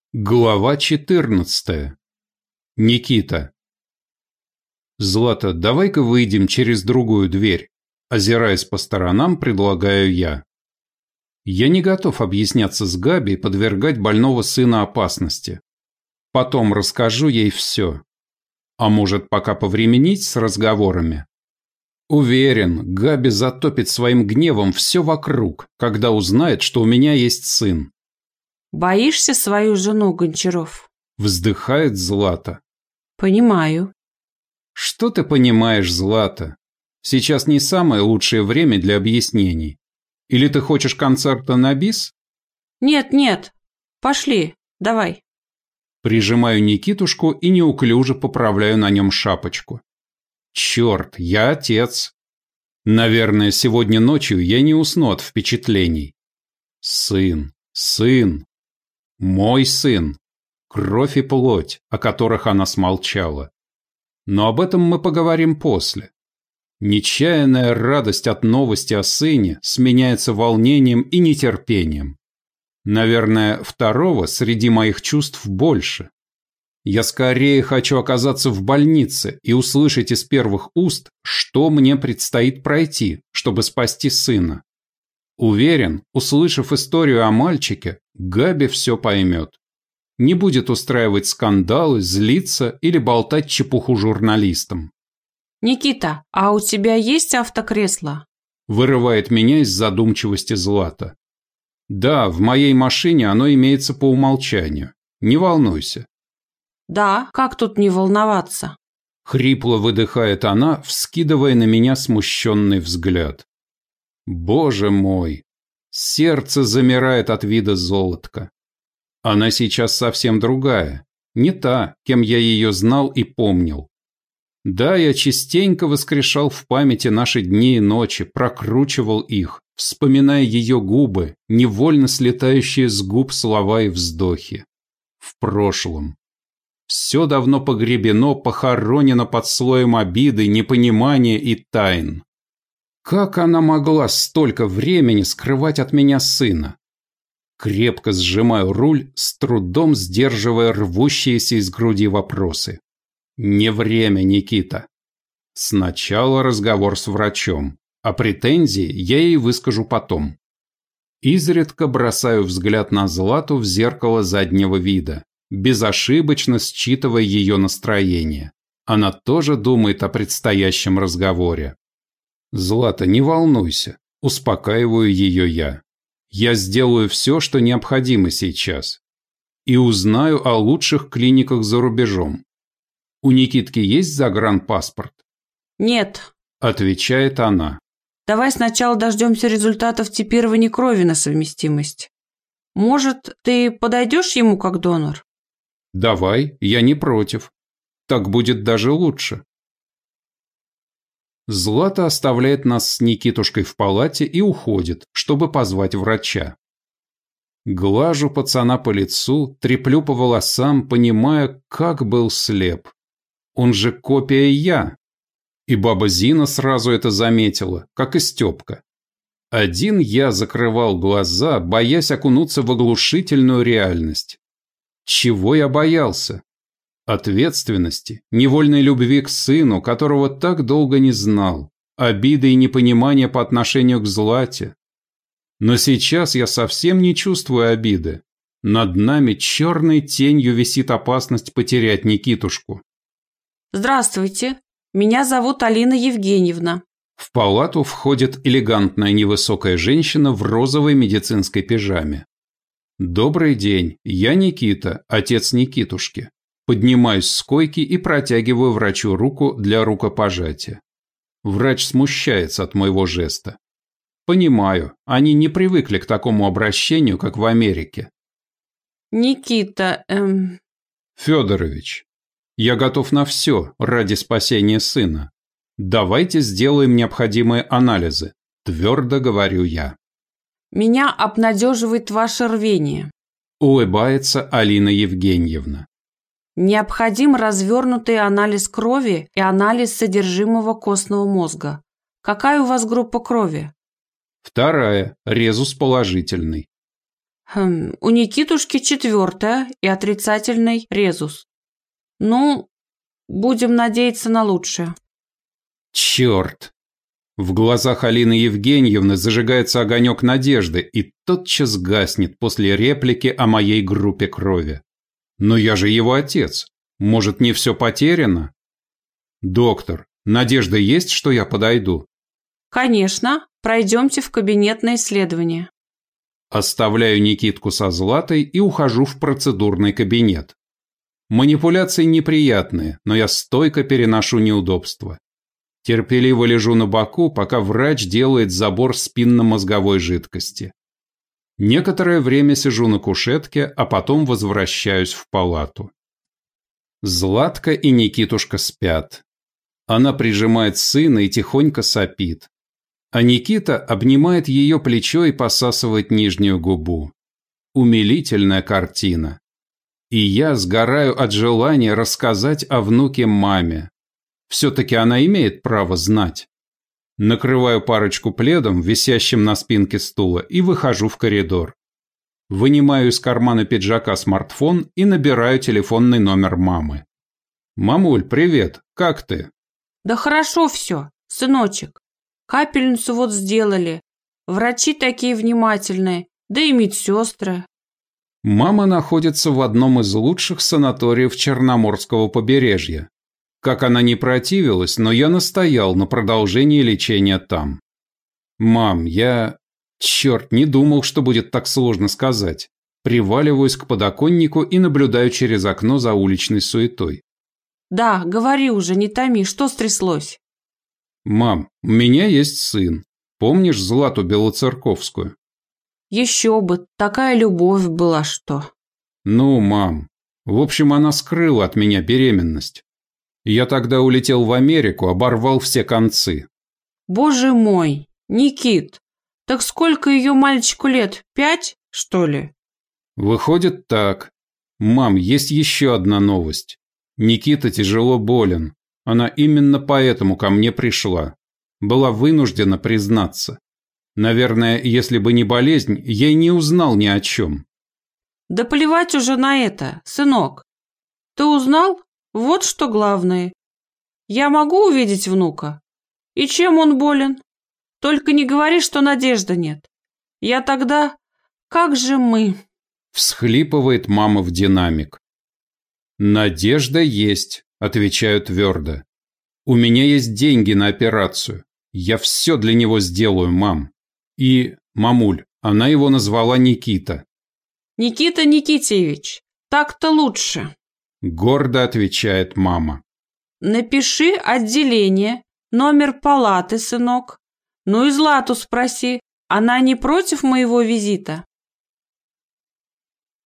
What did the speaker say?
Глава 14. Никита. Злата, давай-ка выйдем через другую дверь. Озираясь по сторонам, предлагаю я. Я не готов объясняться с Габи и подвергать больного сына опасности. Потом расскажу ей все. А может, пока повременить с разговорами? Уверен, Габи затопит своим гневом все вокруг, когда узнает, что у меня есть сын. Боишься свою жену, Гончаров? Вздыхает Злата. Понимаю. Что ты понимаешь, Злата? Сейчас не самое лучшее время для объяснений. Или ты хочешь концерта на бис? Нет. Пошли, давай. Прижимаю Никитушку и неуклюже поправляю на нем шапочку. Черт, я отец. Наверное, сегодня ночью я не усну от впечатлений. Сын. Мой сын. Кровь и плоть, о которых она смолчала. Но об этом мы поговорим после. Нечаянная радость от новости о сыне сменяется волнением и нетерпением. Наверное, второго среди моих чувств больше. Я скорее хочу оказаться в больнице и услышать из первых уст, что мне предстоит пройти, чтобы спасти сына. Уверен, услышав историю о мальчике, Габи все поймет. Не будет устраивать скандалы, злиться или болтать чепуху журналистам. Никита, а у тебя есть автокресло? Вырывает меня из задумчивости Злата. Да, в моей машине оно имеется по умолчанию. Не волнуйся. Да, как тут не волноваться? Хрипло выдыхает она, вскидывая на меня смущенный взгляд. Боже мой! Сердце замирает от вида золотка. Она сейчас совсем другая, не та, кем я ее знал и помнил. Да, я частенько воскрешал в памяти наши дни и ночи, прокручивал их, вспоминая ее губы, невольно слетающие с губ слова и вздохи. В прошлом. Все давно погребено, похоронено под слоем обиды, непонимания и тайн. Как она могла столько времени скрывать от меня сына? Крепко сжимаю руль, с трудом сдерживая рвущиеся из груди вопросы. Не время, Никита. Сначала разговор с врачом, а претензии я ей выскажу потом. Изредка бросаю взгляд на Злату в зеркало заднего вида, безошибочно считывая ее настроение. Она тоже думает о предстоящем разговоре. Злата, не волнуйся, успокаиваю ее я. Я сделаю все, что необходимо сейчас. И узнаю о лучших клиниках за рубежом. У Никитки есть загранпаспорт? Нет, отвечает она. Давай сначала дождемся результатов типирования крови на совместимость. Может, ты подойдешь ему как донор? Давай, я не против. Так будет даже лучше. Злата оставляет нас с Никитушкой в палате и уходит, чтобы позвать врача. Глажу пацана по лицу, треплю по волосам, понимая, как был слеп. Он же копия я. И баба Зина сразу это заметила, как и Степка. Один я закрывал глаза, боясь окунуться в оглушительную реальность. Чего я боялся? Ответственности, невольной любви к сыну, которого так долго не знал, обиды и непонимания по отношению к Злате. Но сейчас я совсем не чувствую обиды. Над нами черной тенью висит опасность потерять Никитушку. Здравствуйте, меня зовут Алина Евгеньевна. В палату входит элегантная невысокая женщина в розовой медицинской пижаме. Добрый день, я Никита, отец Никитушки. Поднимаюсь с койки и протягиваю врачу руку для рукопожатия. Врач смущается от моего жеста. Понимаю, они не привыкли к такому обращению, как в Америке. Никита, Федорович, я готов на все ради спасения сына. Давайте сделаем необходимые анализы, твердо говорю я. Меня обнадеживает ваше рвение. Улыбается Алина Евгеньевна. Необходим развернутый анализ крови и анализ содержимого костного мозга. Какая у вас группа крови? Вторая, резус положительный. У Никитушки 4 и отрицательный резус. Ну, будем надеяться на лучшее. Черт! В глазах Алины Евгеньевны зажигается огонек надежды и тотчас гаснет после реплики о моей группе крови. Но я же его отец. Может, не все потеряно? Доктор, надежда есть, что я подойду? Конечно, пройдемте в кабинет на исследование. Оставляю Никитку со Златой и ухожу в процедурный кабинет. Манипуляции неприятные, но я стойко переношу неудобства. Терпеливо лежу на боку, пока врач делает забор спинномозговой жидкости. Некоторое время сижу на кушетке, а потом возвращаюсь в палату. Златка и Никитушка спят. Она прижимает сына и тихонько сопит. А Никита обнимает ее плечо и посасывает нижнюю губу. Умилительная картина. И я сгораю от желания рассказать о внуке маме. Все-таки она имеет право знать. Накрываю парочку пледом, висящим на спинке стула, и выхожу в коридор. Вынимаю из кармана пиджака смартфон и набираю телефонный номер мамы. «Мамуль, привет, как ты?» Да хорошо все, сыночек. Капельницу вот сделали. Врачи такие внимательные, да и медсестры. Мама находится в одном из лучших санаториев Черноморского побережья. Как она не противилась, но я настоял на продолжении лечения там. «Мам, Черт, не думал, что будет так сложно сказать». Приваливаюсь к подоконнику и наблюдаю через окно за уличной суетой. Да, говори уже, не томи, что стряслось? «Мам, у меня есть сын. Помнишь Злату Белоцерковскую?» Еще бы, такая любовь была, что... «Ну, мам, в общем, она скрыла от меня беременность. Я тогда улетел в Америку, оборвал все концы». Боже мой, Никит, так сколько ее мальчику лет? 5, что ли? Выходит так. Мам, есть еще одна новость. Никита тяжело болен. Она именно поэтому ко мне пришла. Была вынуждена признаться. Наверное, если бы не болезнь, я и не узнал ни о чем. Да плевать уже на это, сынок. Ты узнал? Вот что главное. Я могу увидеть внука? И чем он болен? Только не говори, что надежды нет. Я тогда... Как же мы? Всхлипывает мама в динамик. «Надежда есть», – отвечаю твердо. «У меня есть деньги на операцию. Я все для него сделаю, мам. И, мамуль, она его назвала Никита». Никита Никитьевич, так-то лучше. Гордо отвечает мама. Напиши отделение, номер палаты, сынок. Ну и Злату спроси, она не против моего визита?